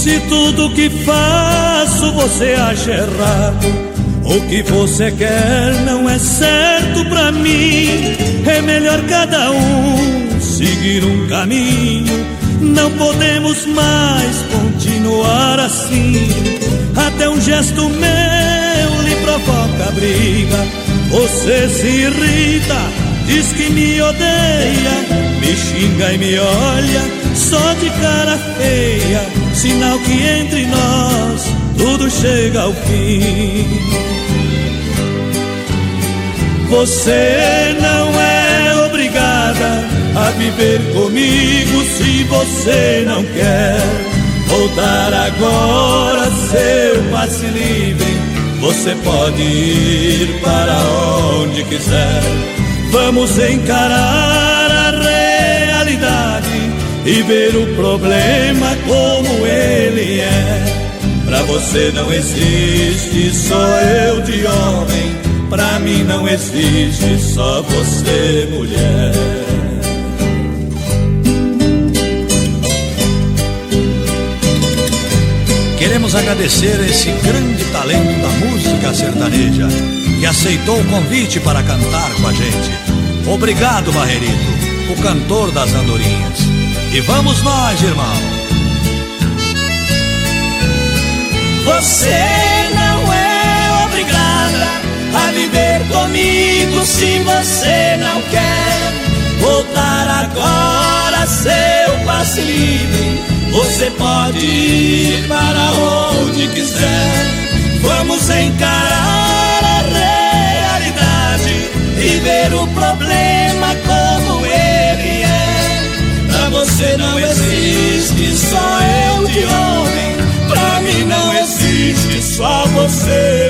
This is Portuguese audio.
Se tudo que faço você acha errado, o que você quer não é certo pra mim. É melhor cada um seguir um caminho. Não podemos mais continuar assim. Até um gesto meu lhe provoca briga. Você se irrita, diz que me odeia, me xinga e me olha só de cara feia. Sinal que entre nós tudo chega ao fim. Você não é obrigada a viver comigo se você não quer voltar agora, seu passe livre. Você pode ir para onde quiser. Vamos encarar a realidade e ver o problema como ele é. Pra você não existe só eu de homem, pra mim não existe só você, mulher. Queremos agradecer esse grande talento da música sertaneja que aceitou o convite para cantar com a gente. Obrigado, Barrerito, o cantor das andorinhas. E vamos nós, irmão. Você não é obrigada a viver comigo se você não quer voltar agora, seu passe livre. Você pode ir para onde quiser. Vamos encarar a realidade e ver o problema como ele é. Pra você não existe só eu de homem, pra mim não existe só você.